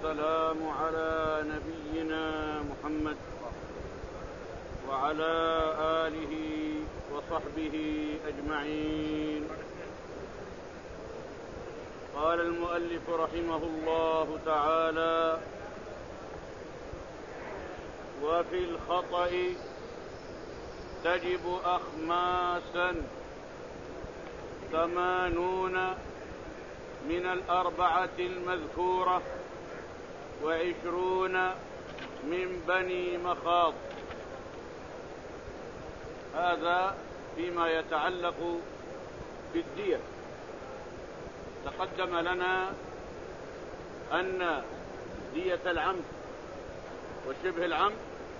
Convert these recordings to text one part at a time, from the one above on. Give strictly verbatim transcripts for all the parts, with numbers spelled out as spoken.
والسلام على نبينا محمد وعلى آله وصحبه أجمعين. قال المؤلف رحمه الله تعالى: وفي الخطأ تجب أخماسا ثمانون من الأربعة المذكورة وعشرون من بني مخاض. هذا فيما يتعلق بالدية. تقدم لنا أن دية العمد وشبه العمد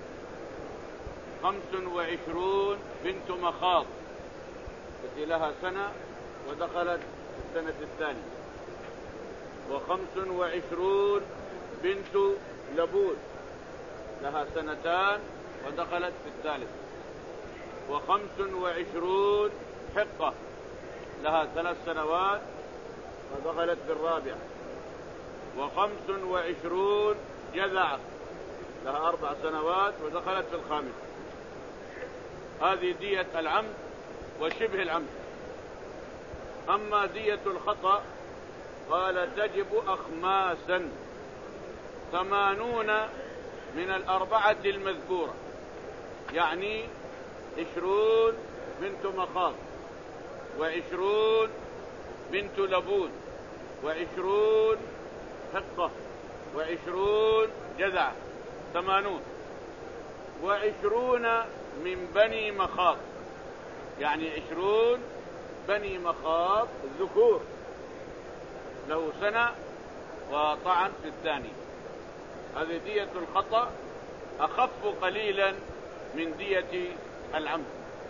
خمس وعشرون بنت مخاض التي لها سنة ودخلت السنة الثانية، وخمس وعشرون بنت لبون لها سنتان ودخلت في الثالث، وخمس وعشرون حقة لها ثلاث سنوات ودخلت في الرابعة، وخمس وعشرون جذعة لها أربع سنوات ودخلت في الخامسة. هذه دية العمد وشبه العمد. أما دية الخطأ قال تجب أخماسا ثمانون من الأربعة المذكورة، يعني عشرون بنت مخاض وعشرون بنت لبون وعشرون حقة وعشرون جذعة، ثمانون. وعشرون من بني مخاض، يعني عشرون بني مخاض الذكور له سنة وطعن في الثاني. هذه دية الخطأ أخف قليلا من دية العمد.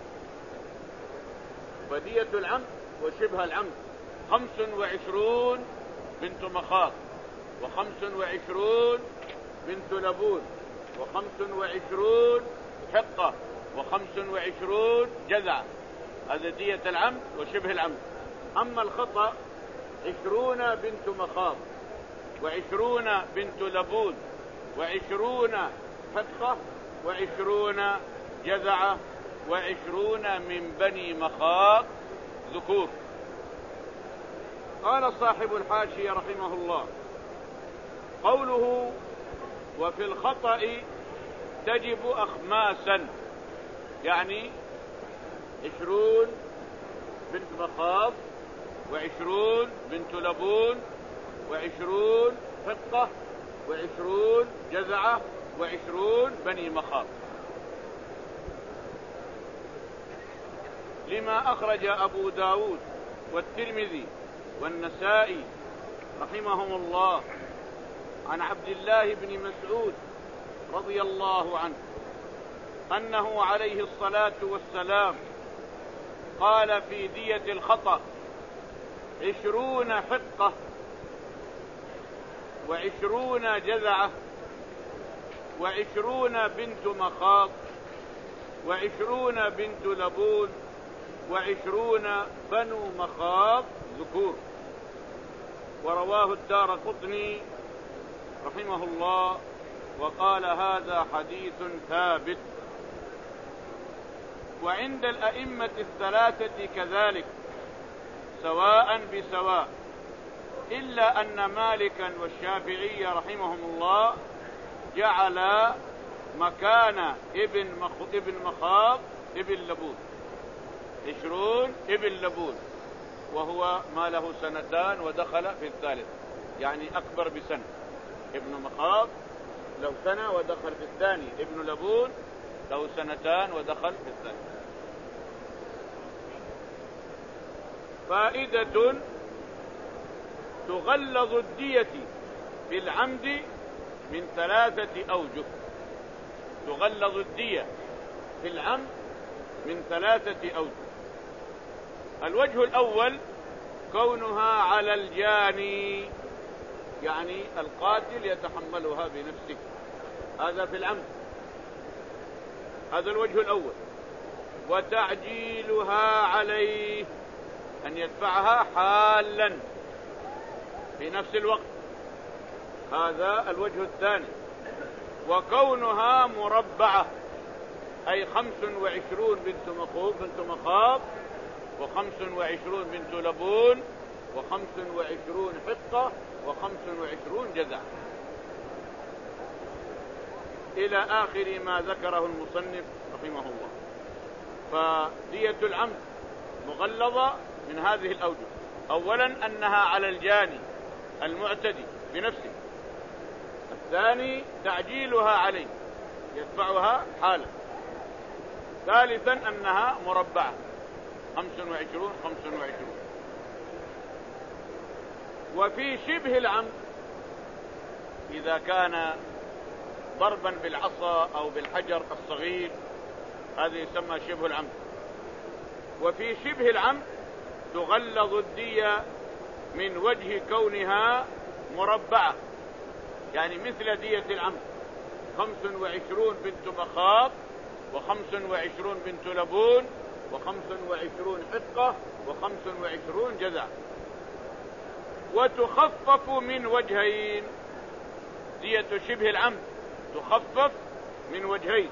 ودية العمد وشبه العمد خمس وعشرون بنت مخاض وخمس وعشرون بنت لبون وخمس وعشرون حقة وخمس وعشرون جذعة. هذا دية العمد وشبه العمد. أما الخطأ عشرون بنت مخاض وعشرون بنت لبون وعشرون حقة وعشرون جذعة وعشرون من بني مخاض ذكور. قال صاحب الحاشية رحمه الله: قوله وفي الخطأ تجب أخماسا، يعني عشرون بنت مخاض وعشرون بنت لبون وعشرون حقة وعشرون جذعة وعشرون بني مخاض. لما أخرج أبو داود والترمذي والنسائي رحمهم الله عن عبد الله بن مسعود رضي الله عنه أنه عليه الصلاة والسلام قال في دية الخطأ: عشرون حقة وعشرون جذعة وعشرون بنت مخاض وعشرون بنت لبون وعشرون بنو مخاض ذكور. ورواه الدارقطني رحمه الله وقال: هذا حديث ثابت. وعند الأئمة الثلاثة كذلك سواء بسواء، إلا أن مالكا والشافعي رحمهم الله جعل مكان ابن مخ... ابن مخاض ابن لبون عشرون ابن لبون، وهو ما له سنتان ودخل في الثالث، يعني أكبر بسنة. ابن مخاض له سنة ودخل في الثاني، ابن لبون له سنتان ودخل في الثالث. فائدة: تغلظ الدية في العمد من ثلاثة أوجه. تغلظ الدية في العمد من ثلاثة أوجه. الوجه الأول كونها على الجاني، يعني القاتل يتحملها بنفسه، هذا في العمد، هذا الوجه الأول. وتعجيلها عليه، أن يدفعها حالا في نفس الوقت، هذا الوجه الثاني. وكونها مربعة أي خمس وعشرون بنت مخوض بنت مخاض، وخمس وعشرون بنت لبون، وخمس وعشرون حقة، وخمس وعشرون جذع، إلى آخر ما ذكره المصنف رحمه الله. فدية العمد مغلظة من هذه الأوجه. أولا أنها على الجاني المعتدي بنفسه. الثاني تعجيلها عليه يدفعها حالا. ثالثا أنها مربعة خمس وعشرون خمس وعشرون. وفي شبه العمد إذا كان ضربا بالعصا أو بالحجر الصغير هذا يسمى شبه العمد. وفي شبه العمد تغلظ الدية من وجه كونها مربعة، يعني مثل دية العمد خمس وعشرون بنت مخاض، وخمس وعشرون بنت لبون، وخمس وعشرون حقة، وخمس وعشرون جذع. وتخفف من وجهين. دية شبه العمد تخفف من وجهين.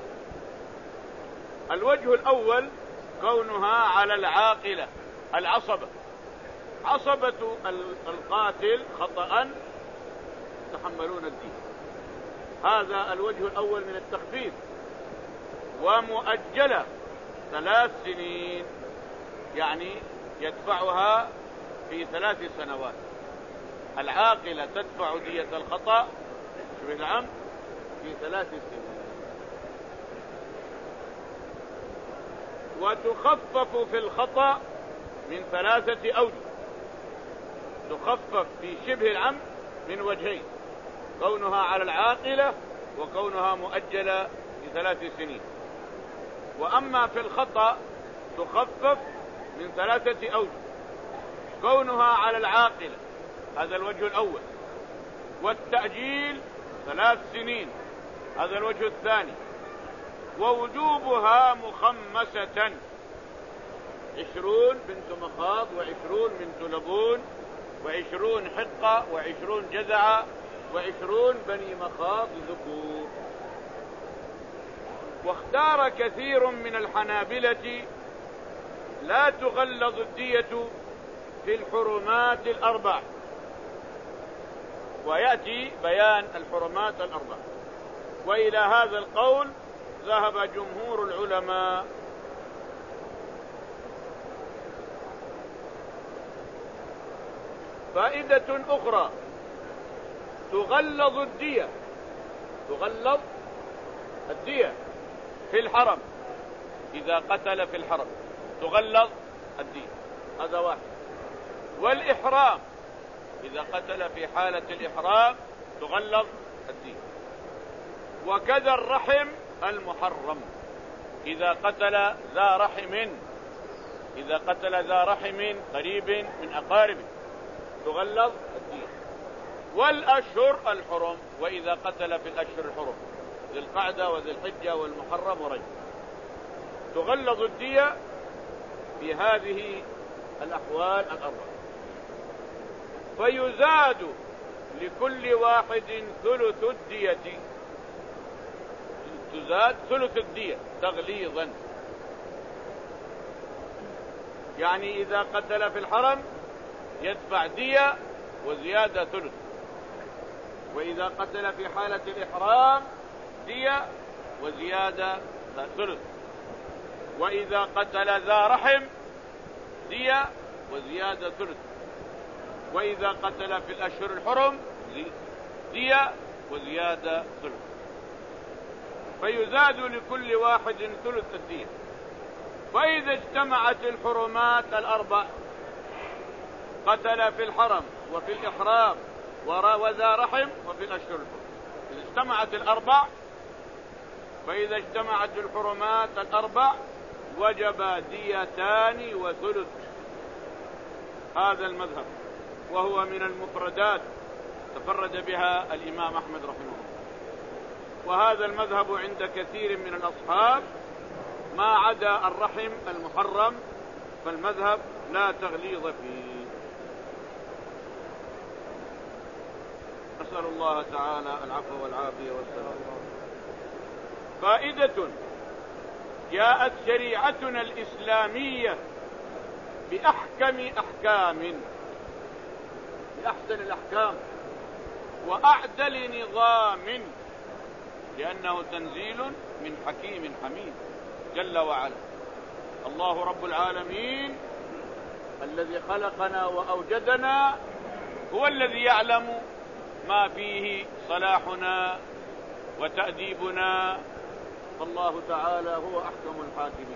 الوجه الأول كونها على العاقلة العصبة. عصبة القاتل خطأ يتحملون الدين. هذا الوجه الأول من التخفيف. ومؤجلة ثلاث سنين، يعني يدفعها في ثلاث سنوات. العاقلة تدفع دية الخطأ شبه العمد في ثلاث سنين. وتخفف في الخطأ من ثلاثة أوجه. تخفف في شبه العمد من وجهين: كونها على العاقلة، وكونها مؤجلة في ثلاث سنين. وأما في الخطأ تخفف من ثلاثة أوجه: كونها على العاقلة، هذا الوجه الأول، والتأجيل ثلاث سنين، هذا الوجه الثاني، ووجوبها مخمسة: عشرون بنت مخاض، وعشرون بنت لبون، وعشرون حقة، وعشرون جذع، وعشرون بني مخاض ذكور. واختار كثير من الحنابلة لا تغلظ الدية في الحرمات الأربع، ويأتي بيان الحرمات الأربع. وإلى هذا القول ذهب جمهور العلماء. فائدة أخرى: تغلظ الدية تغلظ الدية في الحرم. إذا قتل في الحرم تغلظ الدية، هذا واحد. والإحرام، إذا قتل في حالة الإحرام تغلظ الدية. وكذا الرحم المحرم، إذا قتل ذا رحم إذا قتل ذا رحم قريب من أقاربه تغلظ الدية. والأشهر الحرم، وإذا قتل في الأشهر الحرم ذي القعدة وذي الحجة والمحرم ورجب تغلظ الدية في هذه الأحوال الأربعة. فيزاد لكل واحد ثلث الدية، تزاد ثلث الدية تغليظا. يعني إذا قتل في الحرم يدفع دية وزيادة ثلث، وإذا قتل في حالة الإحرام دية وزيادة ثلث، وإذا قتل ذا رحم دية وزيادة ثلث، وإذا قتل في الأشهر الحرم دية وزيادة ثلث. فيزاد لكل واحد ثلث الدية. فإذا اجتمعت الحرمات الأربع، قتل في الحرم وفي الإحرام وذا رحم وفي الأشهر الحرم، إذا اجتمعت الأربع، فإذا اجتمعت الحرمات الأربع وجب ديتان وثلث. هذا المذهب، وهو من المفردات تفرد بها الإمام أحمد رحمه الله. وهذا المذهب عند كثير من الأصحاب، ما عدا الرحم المحرم فالمذهب لا تغليظ فيه. نسأل الله تعالى العفو والعافية والسلام. فائدة: جاءت شريعتنا الإسلامية بأحكم أحكام، بأحسن الأحكام وأعدل نظام، لأنه تنزيل من حكيم حميد جل وعلا. الله رب العالمين الذي خلقنا وأوجدنا هو الذي يعلم ما فيه صلاحنا وتأديبنا، فالله تعالى هو أحكم الحاكمين.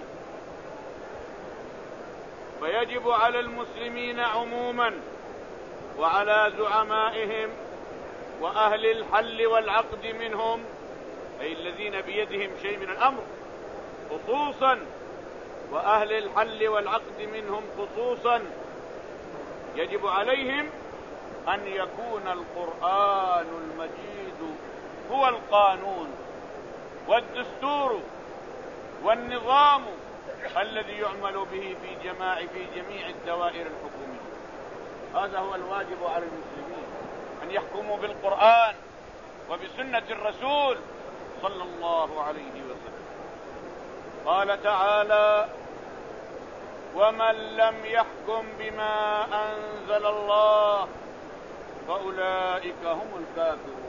فيجب على المسلمين عموما وعلى زعمائهم وأهل الحل والعقد منهم، أي الذين بيدهم شيء من الأمر خصوصا، وأهل الحل والعقد منهم خصوصا، يجب عليهم أن يكون القرآن المجيد هو القانون والدستور والنظام الذي يعمل به في جماع في جميع الدوائر الحكومية. هذا هو الواجب على المسلمين، أن يحكموا بالقرآن وبسنة الرسول صلى الله عليه وسلم. قال تعالى: ومن لم يحكم بما أنزل الله فأولئك هم الكافرون.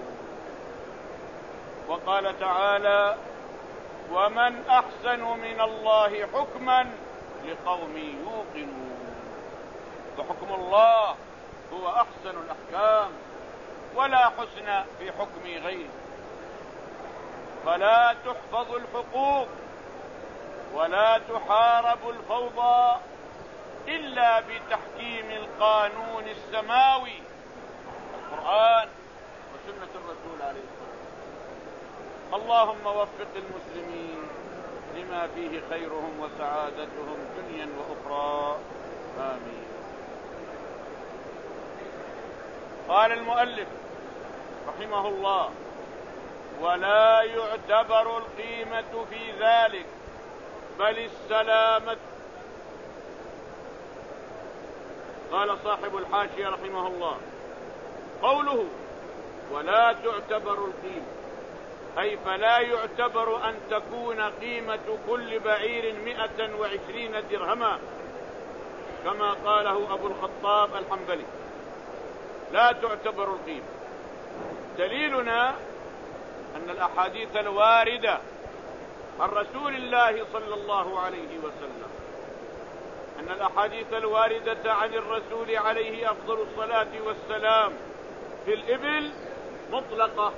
وقال تعالى: ومن أحسن من الله حكما لقوم يوقنون. فحكم الله هو أحسن الأحكام، ولا حسن في حكم غيره. فلا تحفظ الحقوق ولا تحارب الفوضى إلا بتحكيم القانون السماوي، القرآن وسنة الرسول عليه الصلاة والسلام. اللهم وفق المسلمين لما فيه خيرهم وسعادتهم دنيا وأخرى، آمين. قال المؤلف رحمه الله: ولا يعتبر القيمة في ذلك بل السلامة. قال صاحب الحاشية رحمه الله: قوله ولا تعتبر القيمة، أي فلا يعتبر أن تكون قيمة كل بعير مئة وعشرين درهما كما قاله أبو الخطاب الحنبلي، لا تعتبر القيمة. دليلنا أن الأحاديث الواردة عن رسول الله صلى الله عليه وسلم، أن الأحاديث الواردة عن الرسول عليه أفضل الصلاة والسلام في الإبل مطلقة،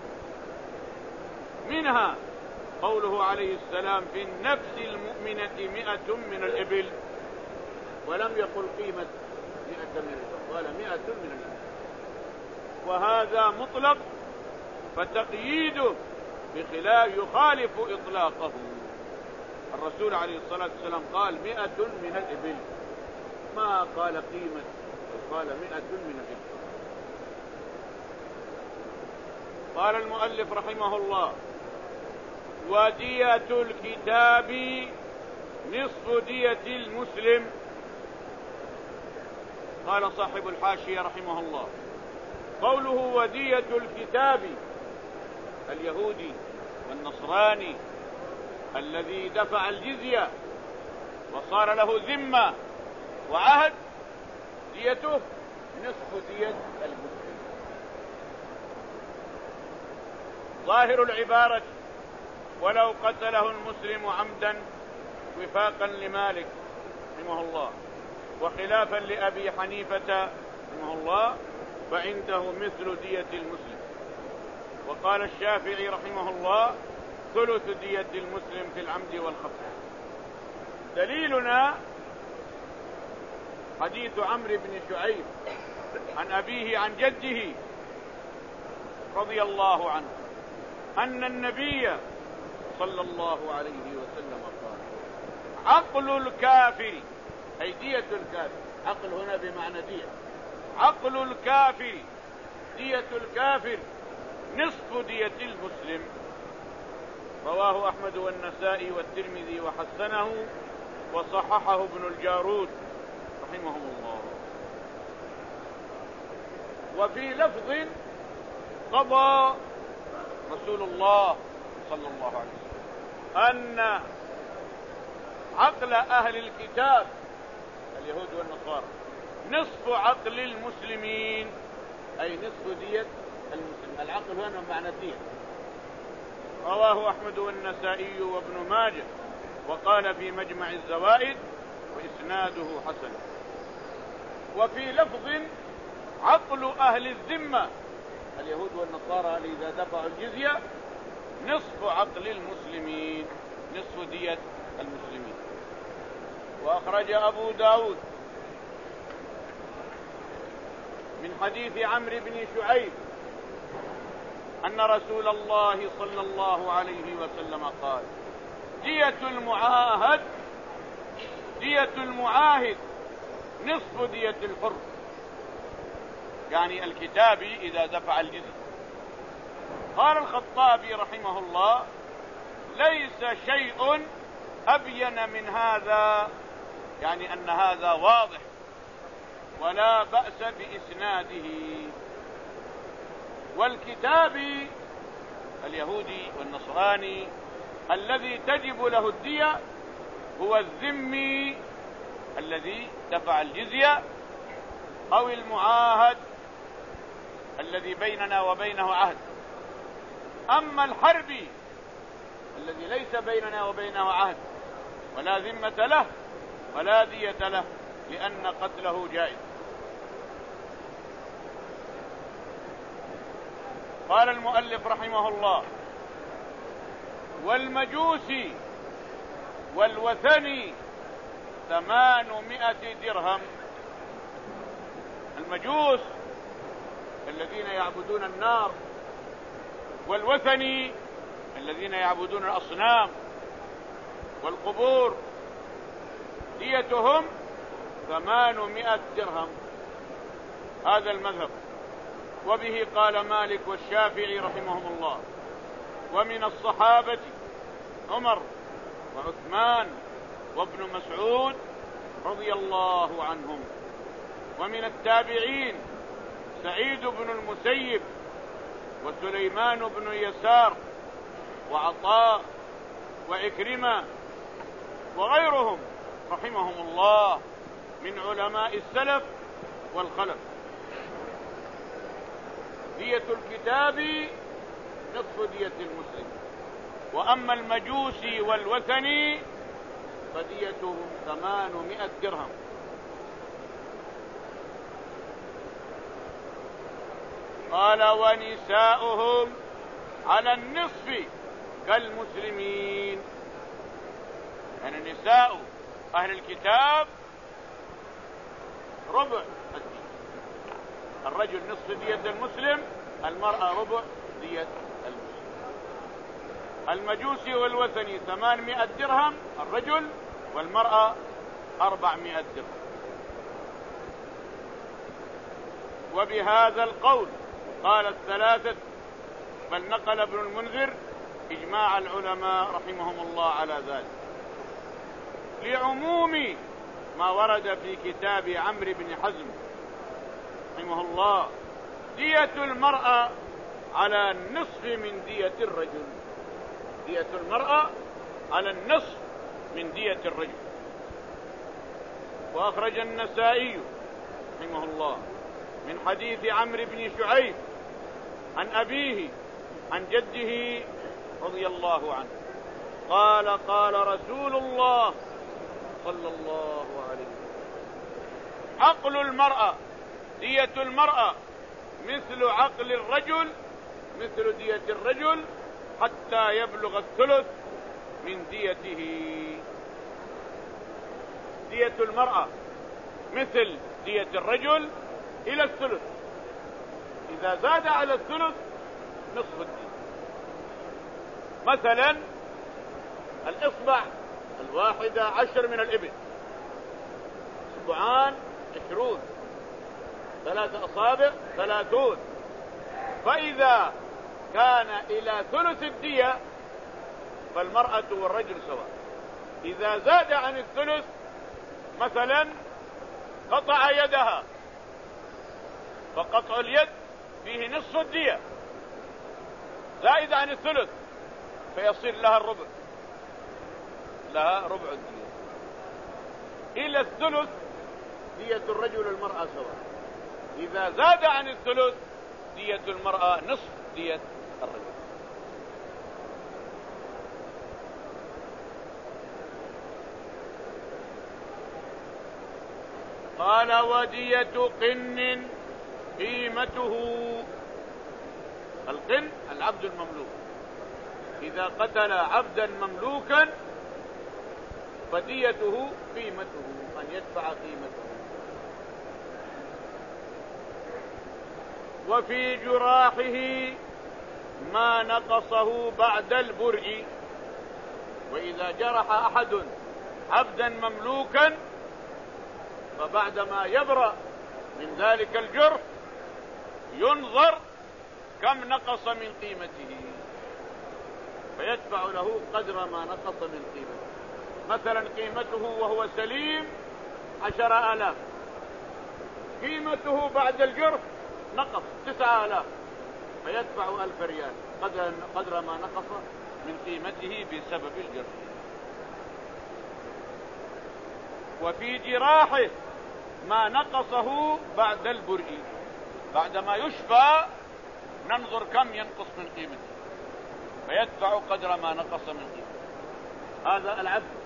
منها قوله عليه السلام: في النفس المؤمنة مئة من الإبل، ولم يقل قيمة مئة من الإبل، قال مئة من الإبل، وهذا مطلق، فتقييده بخلاف يخالف إطلاقه. الرسول عليه الصلاة والسلام قال مئة من الإبل، ما قال قيمة، قال مئة من الإبل. قال المؤلف رحمه الله: ودية الكتاب نصف دية المسلم. قال صاحب الحاشية رحمه الله: قوله ودية الكتاب، اليهودي والنصراني الذي دفع الجزية وصار له ذمة وعهد، ديته نصف دية المسلم. ظاهر العبارة: ولو قتله المسلم عمدا وفاقا لمالك رحمه الله وخلافا لأبي حنيفة رحمه الله فعنده مثل دية المسلم. وقال الشافعي رحمه الله: ثلث دية المسلم في العمد والخطأ. دليلنا حديث عمرو بن شعيب عن أبيه عن جده رضي الله عنه أن النبي صلى الله عليه وسلم قال: عقل الكافر، أي دية الكافر، عقل هنا بمعنى دية، عقل الكافر دية الكافر نصف دية المسلم. رواه أحمد والنسائي والترمذي وحسنه وصححه ابن الجارود رحمه الله. وفي لفظ قضى رسول الله صلى الله عليه وسلم أن عقل أهل الكتاب اليهود والنصارى نصف عقل المسلمين، أي نصف دية المسلم. العقل هنا معنى دية. رواه أحمد والنسائي وابن ماجه وقال في مجمع الزوائد وإسناده حسن. وفي لفظ عقل أهل الذمة اليهود والنصارى إذا دفعوا الجزية نصف عقل المسلمين، نصف دية المسلمين. وأخرج أبو داود من حديث عمرو بن شعيب أن رسول الله صلى الله عليه وسلم قال: دية المعاهد دية المعاهد نصف دية الحر، يعني الكتابي إذا دفع الجزية. قال الخطابي رحمه الله: ليس شيء أبين من هذا، يعني أن هذا واضح ولا بأس بإسناده. والكتابي اليهودي والنصراني الذي تجب له الدية هو الذمي الذي دفع الجزية، أو المعاهد الذي بيننا وبينه عهد. أما الحربي الذي ليس بيننا وبينه عهد ولا ذمة له ولا دية له، لأن قتله جائز. قال المؤلف رحمه الله: والمجوسي والوثني ثمانمائة درهم. المجوس الذين يعبدون النار، والوثني الذين يعبدون الأصنام والقبور، ديتهم ثمانمائة درهم. هذا المذهب، وبه قال مالك والشافعي رحمهم الله. ومن الصحابة عمر وعثمان وابن مسعود رضي الله عنهم. ومن التابعين سعيد بن المسيب وسليمان بن يسار وعطاء وعكرمة وغيرهم رحمهم الله من علماء السلف والخلف. دية الكتاب نصف دية المسلم، وأما المجوسي والوثني فديتهم ثمانمائة درهم. قال: ونساؤهم على النصف كالمسلمين. يعني نساء أهل الكتاب ربع الدين. الرجل نصف دية المسلم، المرأة ربع دية المسلم. المجوسي والوثني ثمانمائة درهم الرجل، والمرأة أربعمائة درهم. وبهذا القول قال الثلاثة، بل نقل ابن المنذر إجماع العلماء رحمهم الله على ذلك، لعموم ما ورد في كتاب عمرو بن حزم رحمه الله: دية المرأة على النصف من دية الرجل. دية المرأة على النصف من دية الرجل. وأخرج النسائي رحمه الله من حديث عمرو بن شعيب عن أبيه عن جده رضي الله عنه قال: قال رسول الله صلى الله عليه وسلم: عقل المرأة دية المرأة مثل عقل الرجل مثل دية الرجل حتى يبلغ الثلث من ديته. دية المرأة مثل دية الرجل إلى الثلث، إذا زاد على الثلث نصف الدين. مثلا الإصبع الواحدة عشر من الإبل، إصبعان عشرون، ثلاثة أصابع ثلاثون. فإذا كان إلى ثلث الدية فالمرأة والرجل سواء. إذا زاد عن الثلث، مثلا قطع يدها، فقطع اليد فيه نصف الدية، زائد عن الثلث فيصير لها الربع، لها ربع الدية. إلى الثلث دية الرجل والمرأة سواء. إذا زاد عن الثلث دية المرأة نصف دية الرجل. قال ودية قن قيمته، القن العبد المملوك، إذا قتل عبدا مملوكا فديته قيمته، أن يدفع قيمته. وفي جراحه ما نقصه بعد البرء، وإذا جرح أحد عبدا مملوكا فبعدما يبرأ من ذلك الجرح ينظر كم نقص من قيمته فيدفع له قدر ما نقص من قيمته. مثلا قيمته وهو سليم عشر آلاف، قيمته بعد الجرح نقص تسعة آلاف فيدفع ألف ريال قدر, قدر ما نقص من قيمته بسبب الجرح. وفي جراحه ما نقصه بعد البرء، بعدما يشفى ننظر كم ينقص من قيمته فيدفع قدر ما نقص من قيمته. هذا العبد.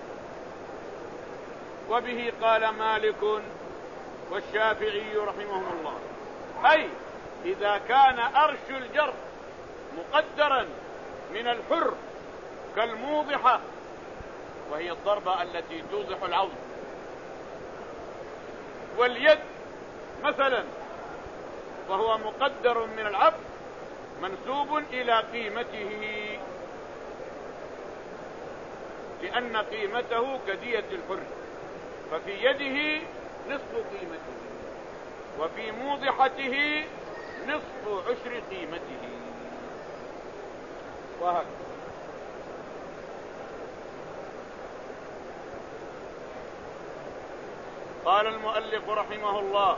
وبه قال مالك والشافعي رحمهم الله، أي إذا كان أرش الجرح مقدرا من الحر كالموضحة، وهي الضربة التي توضح العظم، واليد مثلا، فهو مقدر من العبد منسوب إلى قيمته، لأن قيمته كدية الحر، ففي يده نصف قيمته وفي موضحته نصف عشر قيمته، وهكذا. قال المؤلف رحمه الله: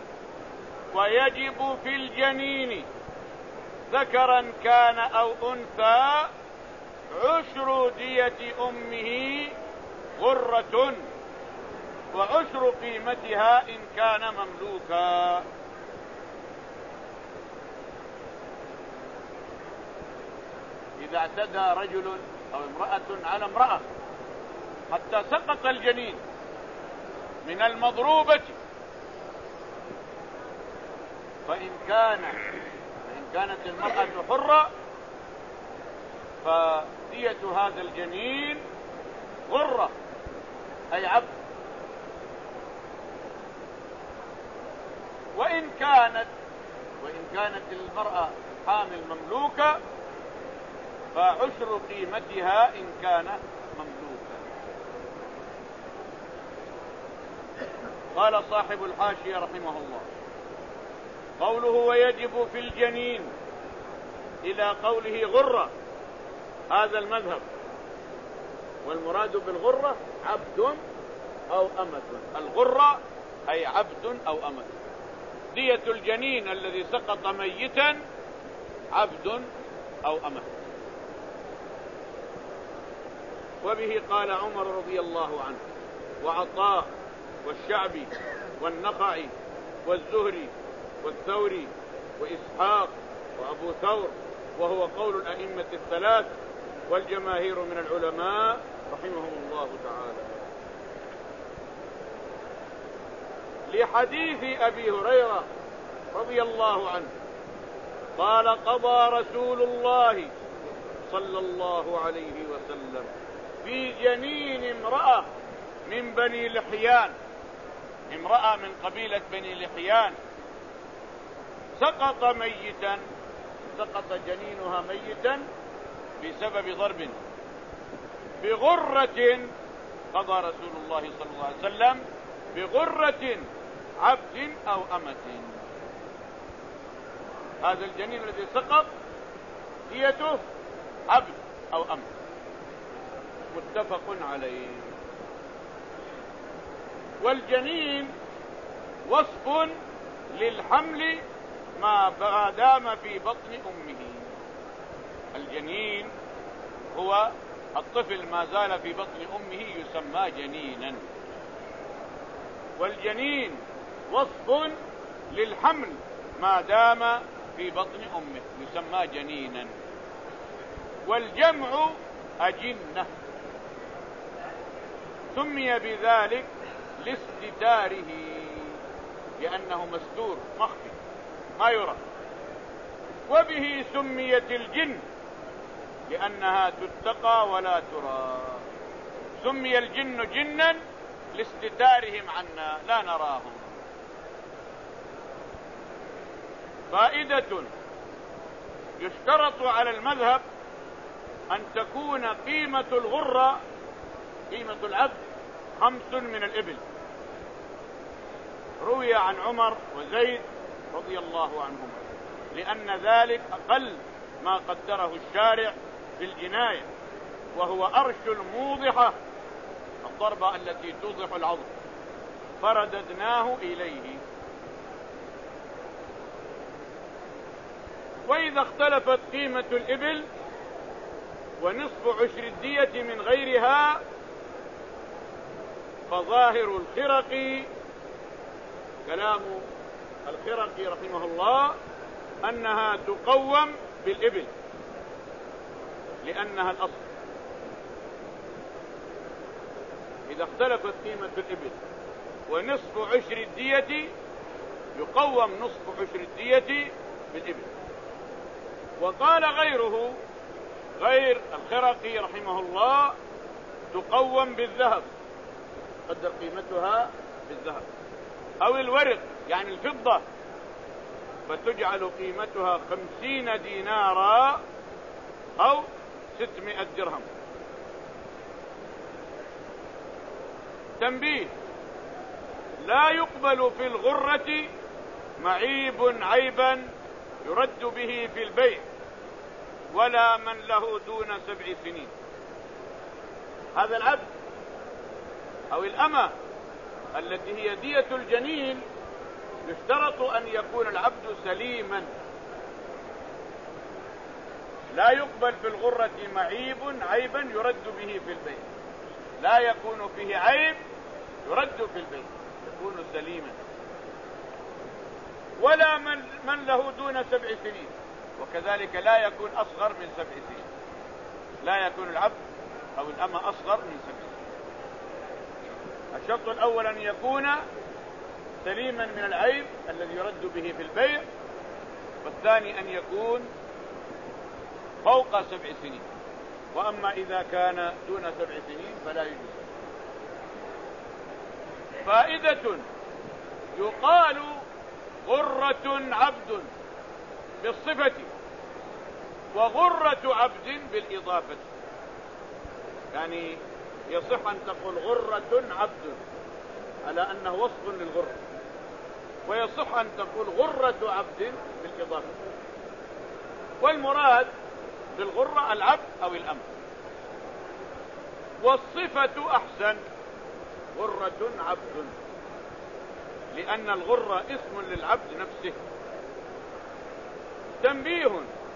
ويجب في الجنين ذكرا كان أو أنثى عشر دية أمه غرة، وعشر قيمتها إن كان مملوكا. إذا اعتدى رجل أو امرأة على امرأة حتى سقط الجنين من المضروبة، فإن كان فإن كانت المرأة حرة فدية هذا الجنين غرة أي عبد، وإن كانت وإن كانت المرأة حامل مملوكة فعشر قيمتها إن كان مملوكا. قال صاحب الحاشية رحمه الله: قوله ويجب في الجنين إلى قوله غرة، هذا المذهب، والمراد بالغرة عبد أو أمة. الغرة أي عبد أو أمة. دية الجنين الذي سقط ميتا عبد أو أمة. وبه قال عمر رضي الله عنه وعطاء والشعبي والنخعي والزهري والثوري وإسحاق وأبو ثور، وهو قول الأئمة الثلاث والجماهير من العلماء رحمهم الله تعالى. لحديث أبي هريرة رضي الله عنه قال: قضى رسول الله صلى الله عليه وسلم في جنين امرأة من بني لحيان، امرأة من قبيلة بني لحيان سقط ميتا، سقط جنينها ميتا بسبب ضرب، بغرة، قضى رسول الله صلى الله عليه وسلم بغرة عبد أو أمة. هذا الجنين الذي سقط ديته عبد أو أمة، متفق عليه. والجنين وصف للحمل ما دام في بطن أمه، الجنين هو الطفل ما زال في بطن أمه يسمى جنينا، والجنين وصف للحمل ما دام في بطن أمه يسمى جنينا، والجمع أجنة، سمي بذلك لاستتاره لأنه مستور مخفي ما يرى، وبه سميت الجن لأنها تتقى ولا ترى. سمي الجن جنا لاستتارهم عنا لا نراهم. فائدة: يشترط على المذهب أن تكون قيمة الغرة قيمة العبد خمس من الإبل. روي عن عمر وزيد رضي الله عنهما لأن ذلك أقل ما قدره الشارع في الجناية، وهو أرش الموضحة، الضربة التي توضح العضل، فرددناه إليه. وإذا اختلفت قيمة الإبل ونصف عشر الدية من غيرها فظاهر الخرقي كلام الخرقي رحمه الله أنها تقوم بالإبل لأنها الأصل. إذا اختلفت قيمة الإبل ونصف عشر الدية يقوم نصف عشر الدية بالإبل. وقال غيره غير الخرقي رحمه الله تقوم بالذهب، قدر قيمتها بالذهب، أو الورق يعني الفضة، فتجعل قيمتها خمسين دينارا أو ستمائة درهم. تنبيه: لا يقبل في الغرة معيب عيبا يرد به في البيع ولا من له دون سبع سنين. هذا العبد أو الأمة التي هي دية الجنين يشترط أن يكون العبد سليما. لا يقبل في الغرة معيب عيبا يرد به في البيع، لا يكون فيه عيب يرد في البيع، يكون سليما. ولا من, من له دون سبع سنين، وكذلك لا يكون أصغر من سبع سنين، لا يكون العبد أو الأمة أصغر من سبع سنين. الشرط الأول أن يكون سليما من العيب الذي يرد به في البيع، والثاني أن يكون فوق سبع سنين، وأما إذا كان دون سبع سنين فلا يجوز. فائدة: يقال غرة عبد بالصفة وغرة عبد بالإضافة، يعني يصح أن تقول غرة عبد على أنه وصف للغرة، ويصح أن تقول غرة عبد بالإضافة، والمراد بالغرة العبد أو الأمة. والصفة أحسن، غرة عبد، لأن الغرة اسم للعبد نفسه. تنبيه: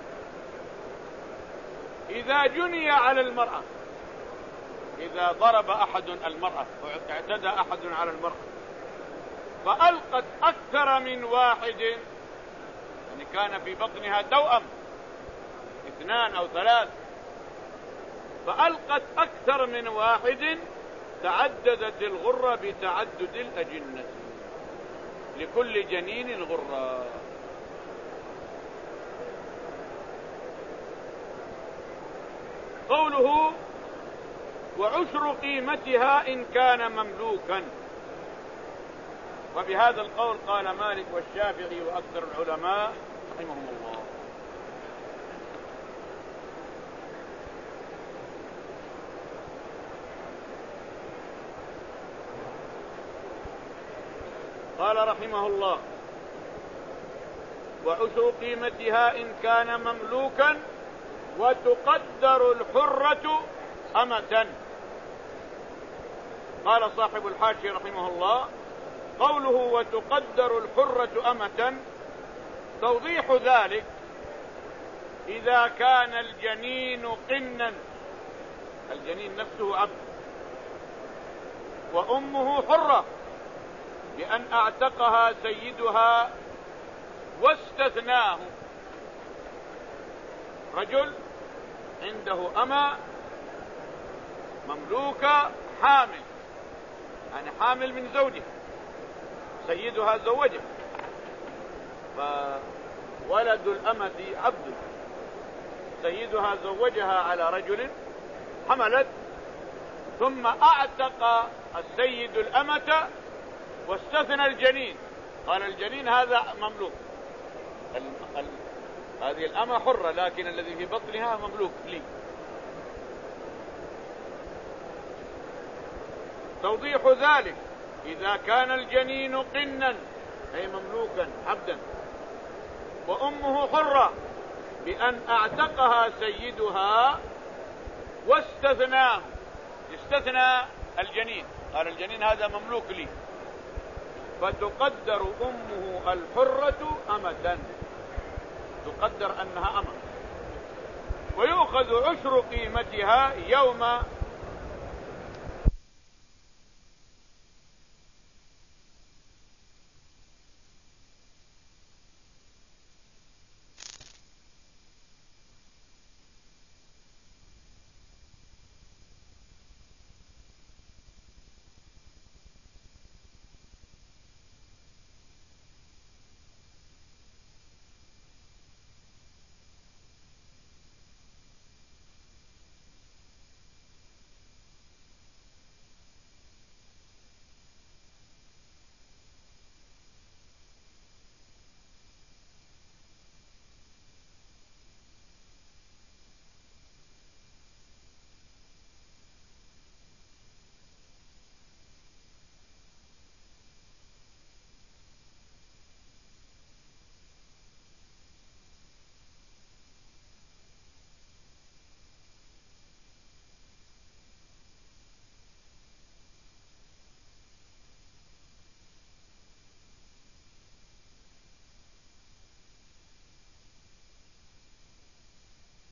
إذا جني على المرأة، إذا ضرب أحد المرأة واعتدى أحد على المرأة فألقت أكثر من واحد، يعني كان في بطنها توأم اثنان أو ثلاث، فألقت أكثر من واحد تعددت الغرة بتعدد الأجنة، لكل جنين غرة. قوله وعشر قيمتها إن كان مملوكا، وبهذا القول قال مالك والشافعي وأكثر العلماء رحمهم الله. قال رحمه الله وعشر قيمتها إن كان مملوكا وتقدر الحرة أمة. قال صاحب الحاشي رحمه الله قوله وتقدر الحرة أمة توضيح ذلك إذا كان الجنين قنا، الجنين نفسه عبد، وأمه حرة، بأن أعتقها سيدها واستثناه. رجل عنده أمة مملوكة حامل، يعني حامل من زوجه، سيدها زوجه، فولد الأمة عبد، سيدها زوجها على رجل، حملت، ثم أعتق السيد الأمة واستثنى الجنين، قال الجنين هذا مملوك، ال... ال... هذه الأمة حرة، لكن الذي في بطنها مملوك لي. توضيح ذلك: إذا كان الجنين قنا أي مملوكا عبدا، وأمه حرة، بأن أعتقها سيدها واستثناه، استثنى الجنين، قال الجنين هذا مملوك لي، فتقدر أمه الحرة أمة، تقدر أنها أمة، ويؤخذ عشر قيمتها يوم